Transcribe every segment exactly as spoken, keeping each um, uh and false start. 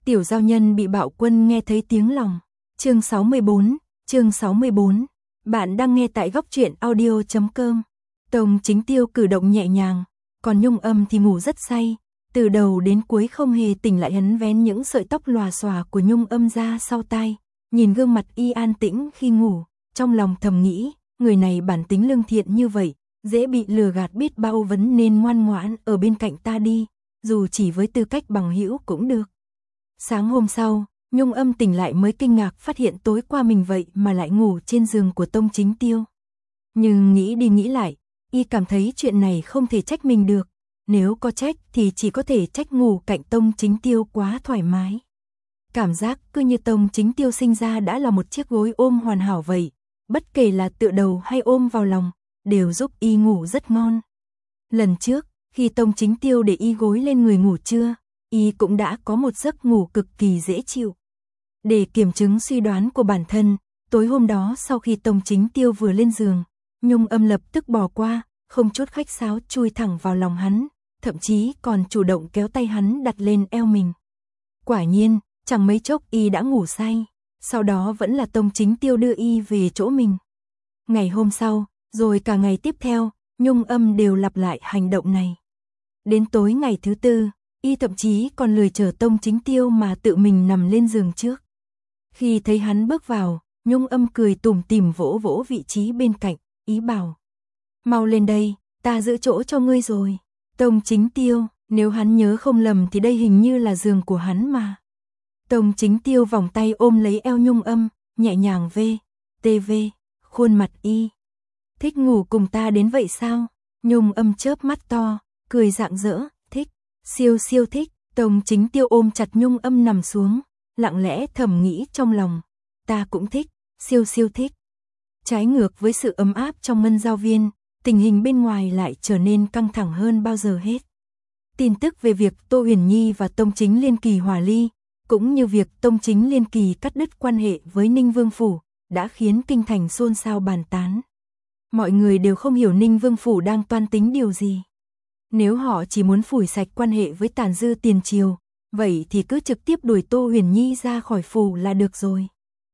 Tiểu giao nhân bị bạo quân nghe thấy tiếng lòng. Chương sáu mươi bốn, chương sáu mươi bốn. Bạn đang nghe tại góc truyện audio chấm com. Tông Chính Tiêu cử động nhẹ nhàng, còn Nhung Âm thì ngủ rất say, từ đầu đến cuối không hề tỉnh lại. Hắn vén những sợi tóc lòa xòa của Nhung Âm ra sau tai, nhìn gương mặt y an tĩnh khi ngủ, trong lòng thầm nghĩ, người này bản tính lương thiện như vậy, dễ bị lừa gạt biết bao, vẫn nên ngoan ngoãn ở bên cạnh ta đi, dù chỉ với tư cách bằng hữu cũng được. Sáng hôm sau, Nhung Âm tỉnh lại mới kinh ngạc phát hiện tối qua mình vậy mà lại ngủ trên giường của Tông Chính Tiêu. Nhưng nghĩ đi nghĩ lại, y cảm thấy chuyện này không thể trách mình được, nếu có trách thì chỉ có thể trách ngủ cạnh Tông Chính Tiêu quá thoải mái. Cảm giác cứ như Tông Chính Tiêu sinh ra đã là một chiếc gối ôm hoàn hảo vậy, bất kể là tựa đầu hay ôm vào lòng, đều giúp y ngủ rất ngon. Lần trước, khi Tông Chính Tiêu để y gối lên người ngủ trưa, y cũng đã có một giấc ngủ cực kỳ dễ chịu. Để kiểm chứng suy đoán của bản thân, tối hôm đó sau khi Tông Chính Tiêu vừa lên giường, Nhung Âm lập tức bỏ qua, không chút khách sáo chui thẳng vào lòng hắn, thậm chí còn chủ động kéo tay hắn đặt lên eo mình. Quả nhiên, chẳng mấy chốc y đã ngủ say, sau đó vẫn là Tông Chính Tiêu đưa y về chỗ mình. Ngày hôm sau, rồi cả ngày tiếp theo, Nhung Âm đều lặp lại hành động này. Đến tối ngày thứ tư, y thậm chí còn lười chờ Tông Chính Tiêu mà tự mình nằm lên giường trước. Khi thấy hắn bước vào, Nhung Âm cười tủm tỉm vỗ vỗ vị trí bên cạnh, ý bảo: mau lên đây, ta giữ chỗ cho ngươi rồi. Tông Chính Tiêu, nếu hắn nhớ không lầm thì đây hình như là giường của hắn mà. Tông Chính Tiêu vòng tay ôm lấy eo Nhung Âm, nhẹ nhàng vê, tê vê, khuôn mặt y. Thích ngủ cùng ta đến vậy sao? Nhung Âm chớp mắt to, cười rạng rỡ, thích, siêu siêu thích. Tông Chính Tiêu ôm chặt Nhung Âm nằm xuống, lặng lẽ thầm nghĩ trong lòng, ta cũng thích, siêu siêu thích. Trái ngược với sự ấm áp trong Ngân Giao Viên, tình hình bên ngoài lại trở nên căng thẳng hơn bao giờ hết. Tin tức về việc Tô Huyền Nhi và Tông Chính Liên Kỳ hòa ly, cũng như việc Tông Chính Liên Kỳ cắt đứt quan hệ với Ninh Vương Phủ, đã khiến kinh thành xôn xao bàn tán. Mọi người đều không hiểu Ninh Vương Phủ đang toan tính điều gì. Nếu họ chỉ muốn phủi sạch quan hệ với tàn dư tiền triều, vậy thì cứ trực tiếp đuổi Tô Huyền Nhi ra khỏi phủ là được rồi.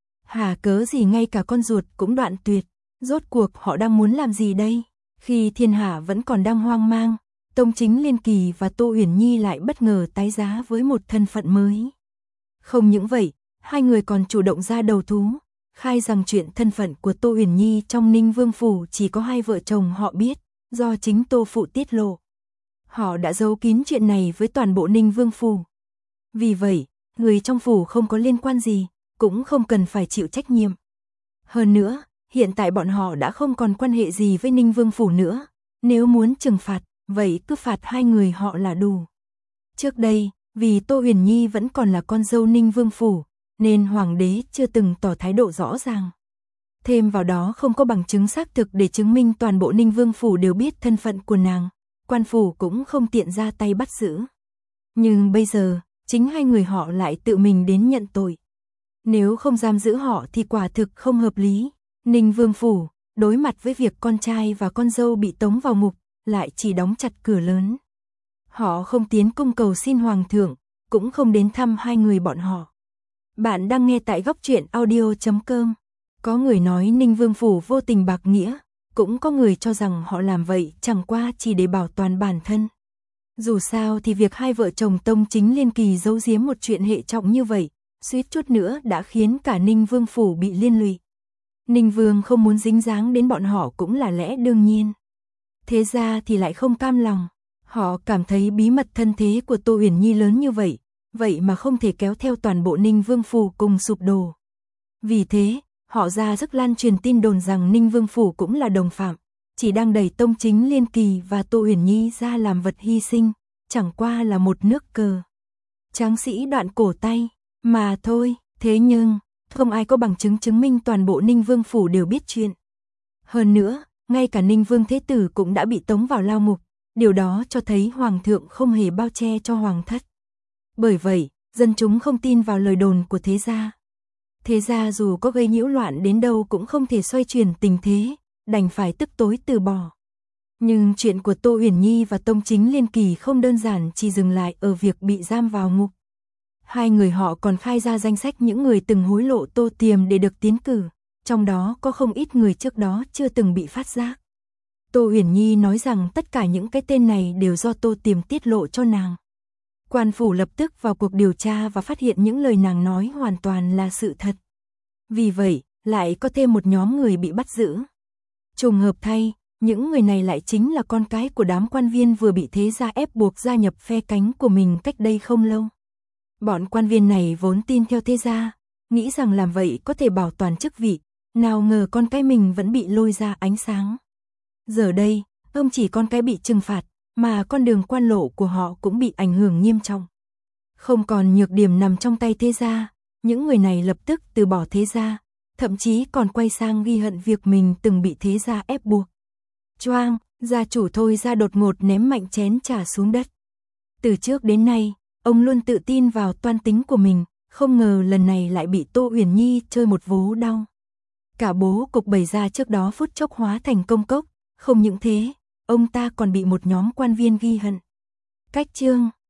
Hà cớ gì ngay cả con ruột cũng đoạn tuyệt, rốt cuộc họ đang muốn làm gì đây? Khi thiên hạ vẫn còn đang hoang mang, Tông Chính Liên Kỳ và Tô Huyền Nhi lại bất ngờ tái giá với một thân phận mới. Không những vậy, hai người còn chủ động ra đầu thú, khai rằng chuyện thân phận của Tô Huyền Nhi trong Ninh Vương Phủ chỉ có hai vợ chồng họ biết, do chính Tô Phụ tiết lộ. Họ đã giấu kín chuyện này với toàn bộ Ninh Vương Phủ. Vì vậy, người trong phủ không có liên quan gì, cũng không cần phải chịu trách nhiệm. Hơn nữa, hiện tại bọn họ đã không còn quan hệ gì với Ninh Vương Phủ nữa, nếu muốn trừng phạt, vậy cứ phạt hai người họ là đủ. Trước đây, vì Tô Huyền Nhi vẫn còn là con dâu Ninh Vương Phủ, nên Hoàng đế chưa từng tỏ thái độ rõ ràng. Thêm vào đó không có bằng chứng xác thực để chứng minh toàn bộ Ninh Vương Phủ đều biết thân phận của nàng, quan phủ cũng không tiện ra tay bắt giữ. Nhưng bây giờ, chính hai người họ lại tự mình đến nhận tội. Nếu không giam giữ họ thì quả thực không hợp lý. Ninh Vương Phủ, đối mặt với việc con trai và con dâu bị tống vào ngục, lại chỉ đóng chặt cửa lớn. Họ không tiến cung cầu xin Hoàng thượng, cũng không đến thăm hai người bọn họ. Bạn đang nghe tại góc truyện audio chấm com. Có người nói Ninh Vương Phủ vô tình bạc nghĩa, cũng có người cho rằng họ làm vậy chẳng qua chỉ để bảo toàn bản thân. Dù sao thì việc hai vợ chồng Tông Chính Liên Kỳ giấu giếm một chuyện hệ trọng như vậy, suýt chút nữa đã khiến cả Ninh Vương Phủ bị liên lụy. Ninh Vương không muốn dính dáng đến bọn họ cũng là lẽ đương nhiên. Thế ra thì lại không cam lòng. Họ cảm thấy bí mật thân thế của Tô Huyền Nhi lớn như vậy, vậy mà không thể kéo theo toàn bộ Ninh Vương Phủ cùng sụp đổ. Vì thế, họ ra sức lan truyền tin đồn rằng Ninh Vương Phủ cũng là đồng phạm, chỉ đang đẩy Tông Chính Liên Kỳ và Tô Huyền Nhi ra làm vật hy sinh, chẳng qua là một nước cờ. Tráng sĩ đoạn cổ tay, mà thôi, thế nhưng, không ai có bằng chứng chứng minh toàn bộ Ninh Vương Phủ đều biết chuyện. Hơn nữa, ngay cả Ninh Vương Thế Tử cũng đã bị tống vào lao ngục, điều đó cho thấy Hoàng thượng không hề bao che cho Hoàng thất. Bởi vậy, dân chúng không tin vào lời đồn của thế gia. Thế gia dù có gây nhiễu loạn đến đâu cũng không thể xoay chuyển tình thế, đành phải tức tối từ bỏ. Nhưng chuyện của Tô Huyền Nhi và Tông Chính Liên Kỳ không đơn giản chỉ dừng lại ở việc bị giam vào ngục. Hai người họ còn khai ra danh sách những người từng hối lộ Tô Tiềm để được tiến cử, trong đó có không ít người trước đó chưa từng bị phát giác. Tô Uyển Nhi nói rằng tất cả những cái tên này đều do Tô Tiềm tiết lộ cho nàng. Quan phủ lập tức vào cuộc điều tra và phát hiện những lời nàng nói hoàn toàn là sự thật. Vì vậy, lại có thêm một nhóm người bị bắt giữ. Trùng hợp thay, những người này lại chính là con cái của đám quan viên vừa bị thế gia ép buộc gia nhập phe cánh của mình cách đây không lâu. Bọn quan viên này vốn tin theo thế gia, nghĩ rằng làm vậy có thể bảo toàn chức vị, nào ngờ con cái mình vẫn bị lôi ra ánh sáng. Giờ đây, không chỉ con cái bị trừng phạt, mà con đường quan lộ của họ cũng bị ảnh hưởng nghiêm trọng. Không còn nhược điểm nằm trong tay thế gia, những người này lập tức từ bỏ thế gia, thậm chí còn quay sang ghi hận việc mình từng bị thế gia ép buộc. Choang, gia chủ Thôi Gia đột ngột ném mạnh chén trà xuống đất. Từ trước đến nay, ông luôn tự tin vào toan tính của mình, không ngờ lần này lại bị Tô Uyển Nhi chơi một vố đau. Cả bố cục bày ra trước đó phút chốc hóa thành công cốc, không những thế, ông ta còn bị một nhóm quan viên ghi hận. Cách chương